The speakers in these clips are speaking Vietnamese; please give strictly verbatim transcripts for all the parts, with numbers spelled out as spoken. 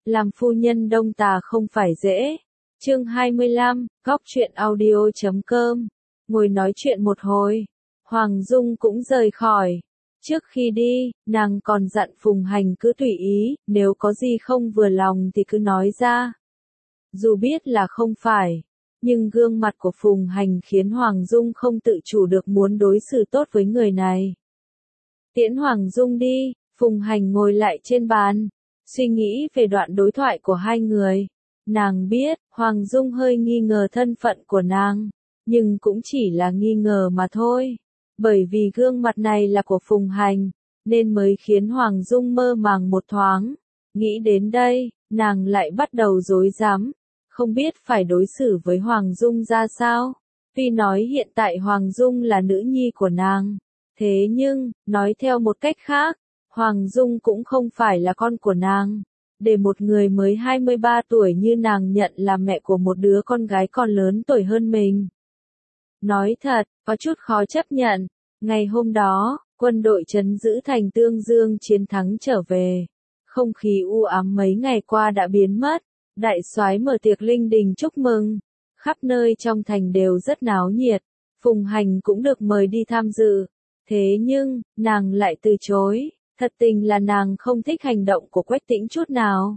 làm phu nhân Đông Tà không phải dễ. Chương hai mươi lăm, góc truyện audio chấm com. Ngồi nói chuyện một hồi, Hoàng Dung cũng rời khỏi. Trước khi đi, nàng còn dặn Phùng Hành cứ tùy ý, nếu có gì không vừa lòng thì cứ nói ra. Dù biết là không phải, nhưng gương mặt của Phùng Hành khiến Hoàng Dung không tự chủ được muốn đối xử tốt với người này. Tiễn Hoàng Dung đi, Phùng Hành ngồi lại trên bàn, suy nghĩ về đoạn đối thoại của hai người. Nàng biết, Hoàng Dung hơi nghi ngờ thân phận của nàng, nhưng cũng chỉ là nghi ngờ mà thôi. Bởi vì gương mặt này là của Phùng Hành, nên mới khiến Hoàng Dung mơ màng một thoáng. Nghĩ đến đây, nàng lại bắt đầu rối rắm, không biết phải đối xử với Hoàng Dung ra sao. Tuy nói hiện tại Hoàng Dung là nữ nhi của nàng, thế nhưng, nói theo một cách khác, Hoàng Dung cũng không phải là con của nàng. Để một người mới hai mươi ba tuổi như nàng nhận là mẹ của một đứa con gái còn lớn tuổi hơn mình. Nói thật, có chút khó chấp nhận. Ngày hôm đó, quân đội trấn giữ thành Tương Dương chiến thắng trở về. Không khí u ám mấy ngày qua đã biến mất. Đại soái mở tiệc linh đình chúc mừng. Khắp nơi trong thành đều rất náo nhiệt. Phùng Hành cũng được mời đi tham dự. Thế nhưng, nàng lại từ chối. Thật tình là nàng không thích hành động của Quách Tĩnh chút nào.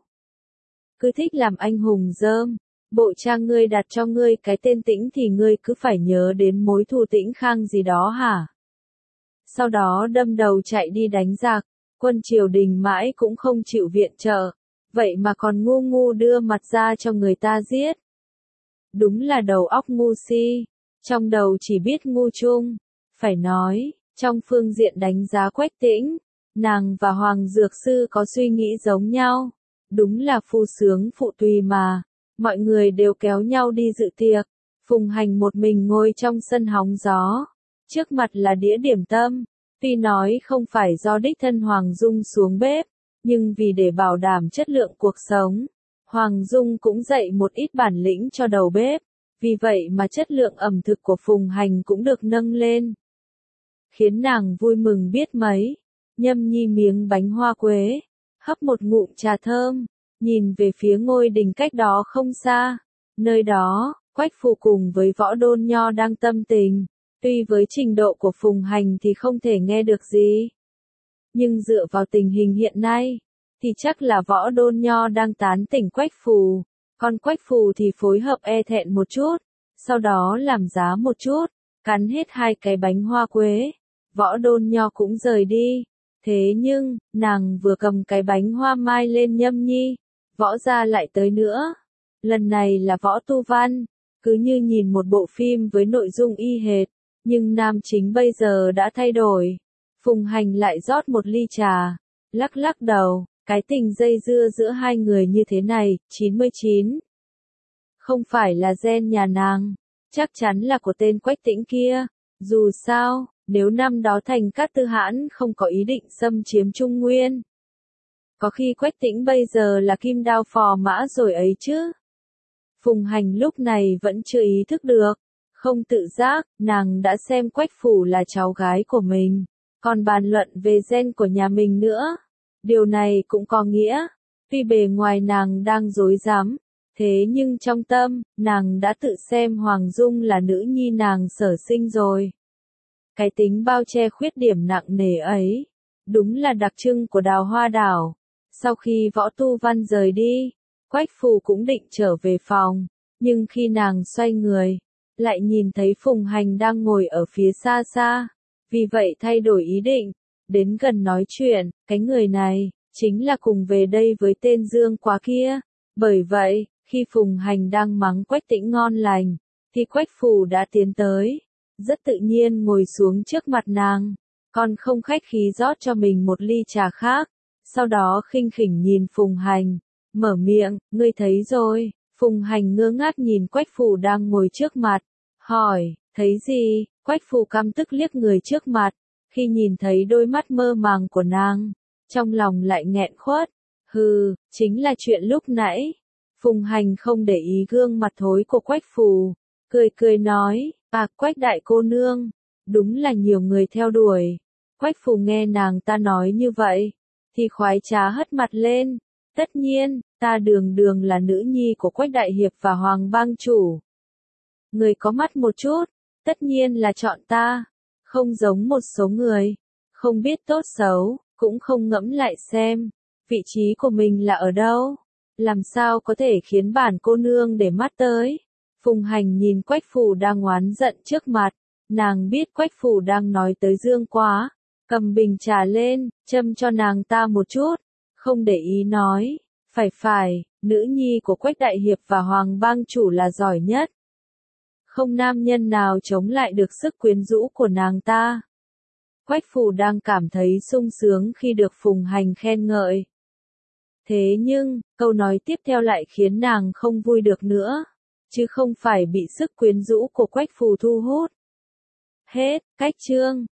Cứ thích làm anh hùng dơm. Bộ cha ngươi đặt cho ngươi cái tên Tĩnh thì ngươi cứ phải nhớ đến mối thù Tĩnh Khang gì đó hả? Sau đó đâm đầu chạy đi đánh giặc, quân triều đình mãi cũng không chịu viện trợ, vậy mà còn ngu ngu đưa mặt ra cho người ta giết. Đúng là đầu óc ngu si, trong đầu chỉ biết ngu chung. Phải nói, trong phương diện đánh giá Quách Tĩnh, nàng và Hoàng Dược Sư có suy nghĩ giống nhau. Đúng là phu sướng phụ tùy mà. Mọi người đều kéo nhau đi dự tiệc. Phùng Hành một mình ngồi trong sân hóng gió. Trước mặt là đĩa điểm tâm. Tuy nói không phải do đích thân Hoàng Dung xuống bếp, nhưng vì để bảo đảm chất lượng cuộc sống, Hoàng Dung cũng dạy một ít bản lĩnh cho đầu bếp. Vì vậy mà chất lượng ẩm thực của Phùng Hành cũng được nâng lên. Khiến nàng vui mừng biết mấy. Nhâm nhi miếng bánh hoa quế, hấp một ngụm trà thơm, nhìn về phía ngôi đình cách đó không xa. Nơi đó, Quách Phù cùng với Võ Đôn Nho đang tâm tình. Tuy với trình độ của Phùng Hành thì không thể nghe được gì. Nhưng dựa vào tình hình hiện nay, thì chắc là Võ Đôn Nho đang tán tỉnh Quách Phù. Còn Quách Phù thì phối hợp e thẹn một chút, sau đó làm giá một chút, cắn hết hai cái bánh hoa quế. Võ Đôn Nho cũng rời đi. Thế nhưng, nàng vừa cầm cái bánh hoa mai lên Nhâm nhi, Võ gia lại tới nữa. Lần này là Võ Tu Văn, cứ như nhìn một bộ phim với nội dung y hệt, nhưng nam chính bây giờ đã thay đổi. Phùng Hành lại rót một ly trà, lắc lắc đầu, cái tình dây dưa giữa hai người như thế này, chín mươi chín. Không phải là gen nhà nàng, chắc chắn là của tên Quách Tĩnh kia. Dù sao, nếu năm đó Thành Cát Tư Hãn không có ý định xâm chiếm Trung Nguyên, có khi Quách Tĩnh bây giờ là kim đao phò mã rồi ấy chứ. Phùng Hành lúc này vẫn chưa ý thức được. Không tự giác, nàng đã xem Quách Phủ là cháu gái của mình, còn bàn luận về gen của nhà mình nữa. Điều này cũng có nghĩa, tuy bề ngoài nàng đang dối rắm, thế nhưng trong tâm, nàng đã tự xem Hoàng Dung là nữ nhi nàng sở sinh rồi. Cái tính bao che khuyết điểm nặng nề ấy, đúng là đặc trưng của Đào Hoa Đảo. Sau khi Võ Tu Văn rời đi, Quách Phù cũng định trở về phòng, nhưng khi nàng xoay người, lại nhìn thấy Phùng Hành đang ngồi ở phía xa xa, vì vậy thay đổi ý định, đến gần nói chuyện. Cái người này, chính là cùng về đây với tên Dương Quá kia. Bởi vậy, khi Phùng Hành đang mắng Quách Tĩnh ngon lành, thì Quách Phù đã tiến tới, rất tự nhiên ngồi xuống trước mặt nàng, còn không khách khí rót cho mình một ly trà khác, sau đó khinh khỉnh nhìn Phùng Hành, mở miệng, ngươi thấy rồi. Phùng Hành ngơ ngác nhìn Quách Phù đang ngồi trước mặt, hỏi, thấy gì? Quách Phù căm tức liếc người trước mặt, khi nhìn thấy đôi mắt mơ màng của nàng, trong lòng lại nghẹn khuất. Hừ, chính là chuyện lúc nãy. Phùng Hành không để ý gương mặt thối của Quách Phù, cười cười nói, à Quách đại cô nương, đúng là nhiều người theo đuổi. Quách Phù nghe nàng ta nói như vậy, thì khoái trá hất mặt lên. Tất nhiên, Ta đường đường là nữ nhi của Quách Đại Hiệp và Hoàng Bang Chủ. Người có mắt một chút, tất nhiên là chọn ta, không giống một số người, không biết tốt xấu, cũng không ngẫm lại xem, vị trí của mình là ở đâu, làm sao có thể khiến bản cô nương để mắt tới. Phùng Hành nhìn Quách Phù đang oán giận trước mặt, nàng biết Quách Phù đang nói tới Dương Quá, cầm bình trà lên, châm cho nàng ta một chút, không để ý nói, phải phải, nữ nhi của Quách Đại Hiệp và Hoàng Bang Chủ là giỏi nhất. Không nam nhân nào chống lại được sức quyến rũ của nàng ta. Quách Phù đang cảm thấy sung sướng khi được Phùng Hành khen ngợi. Thế nhưng, câu nói tiếp theo lại khiến nàng không vui được nữa, chứ không phải bị sức quyến rũ của Quách Phù thu hút. Hết, cách chương.